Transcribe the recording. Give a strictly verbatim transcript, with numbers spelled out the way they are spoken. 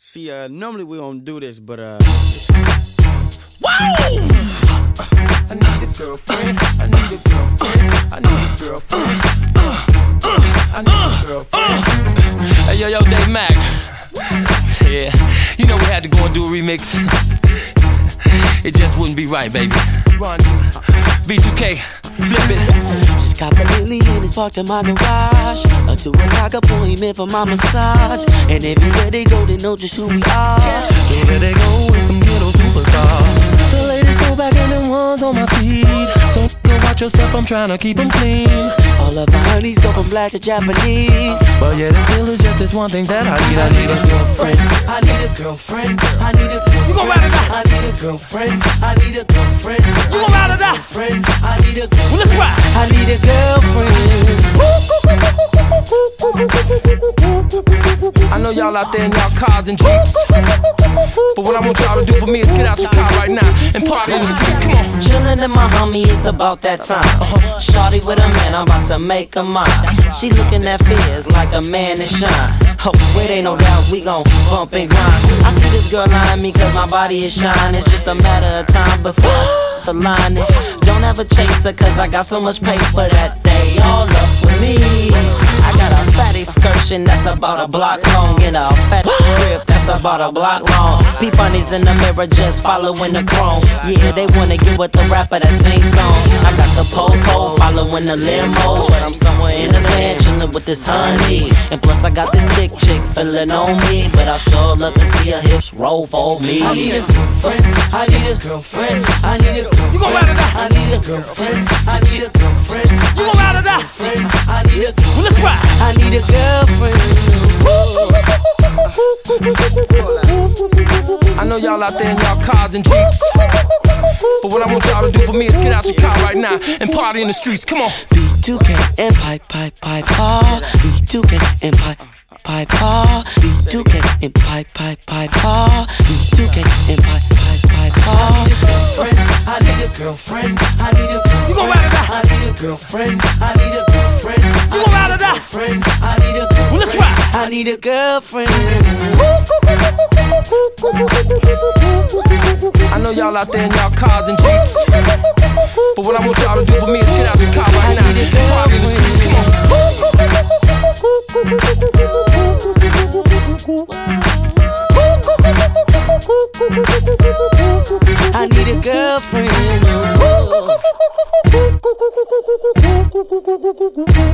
See, uh, normally we don't do this, but uh. Whoa! I need a girlfriend. I need a girlfriend. I need a girlfriend. I need a girlfriend. Hey yo yo, Dave Mac. Yeah, you know we had to go and do a remix. It just wouldn't be right, baby. Run, B two K, flip it. Just got the millions parked in my garage. A two o'clock appointment for my massage. And everywhere they go, they know just who we are. So where they go is them ghetto superstars. The ladies throw back in them ones on my feet. So go watch your step, I'm trying to keep them clean. All of my honeys go from black to Japanese. But yeah, there still is just this one thing that I need. I need a girlfriend. I need a girlfriend. I need a girlfriend. You gon' ride or die? I need a girlfriend. I need a girlfriend. You gon' ride or die? I need a girlfriend. Well, let's ride. I need a girlfriend. I know y'all out there in y'all cars and jeeps, but what I want y'all to do for me is get out your car right now and party in the streets. Come on. Chillin' in my homie, it's about that time. Uh-huh. Shawty with a man, I'm about to make her mine. She looking at fears like a man to shine. Oh, it ain't no doubt we gon' bump and grind. I see this girl eyeing me cause my body is shine. It's just a matter of time before I the line. Don't ever chase her cause I got so much paper that they all up with me. I got a fat excursion that's about a block long and a fat grip that's about a block long. Peep bunnies in the mirror just following the chrome. Yeah, they wanna get with the rapper that sings songs. I got the po-po following the limo, but I'm somewhere in the van chillin' with this honey. And plus I got this thick chick feelin' on me, but I sure love to see her hips roll for me. I need a girlfriend. I need a girlfriend. I need a girlfriend. You gon' ride or die? I need a girlfriend. I need a girlfriend. You gon' ride or die? I need a girlfriend. Well, let's ride. I need a girlfriend. I know y'all out there in y'all cars and jeeps, but what I want y'all to do for me is get out your car right now and party in the streets. Come on. B two K and pipe, pipe, pipe, paw. B two K and pipe, pipe, paw. B two K and pipe, pipe, pipe, paw. B two K and pipe, pipe, pipe, paw. I need a girlfriend. I need a girlfriend. You gon' ride or die? I need a girlfriend. I need a girlfriend. You gon' ride or die? I need a girlfriend. Well, let's ride. I need a girlfriend. I know y'all out there in y'all cars and jeeps, but what I want y'all to do for me is get out your car right now and party in the streets. Come on. I need a girlfriend.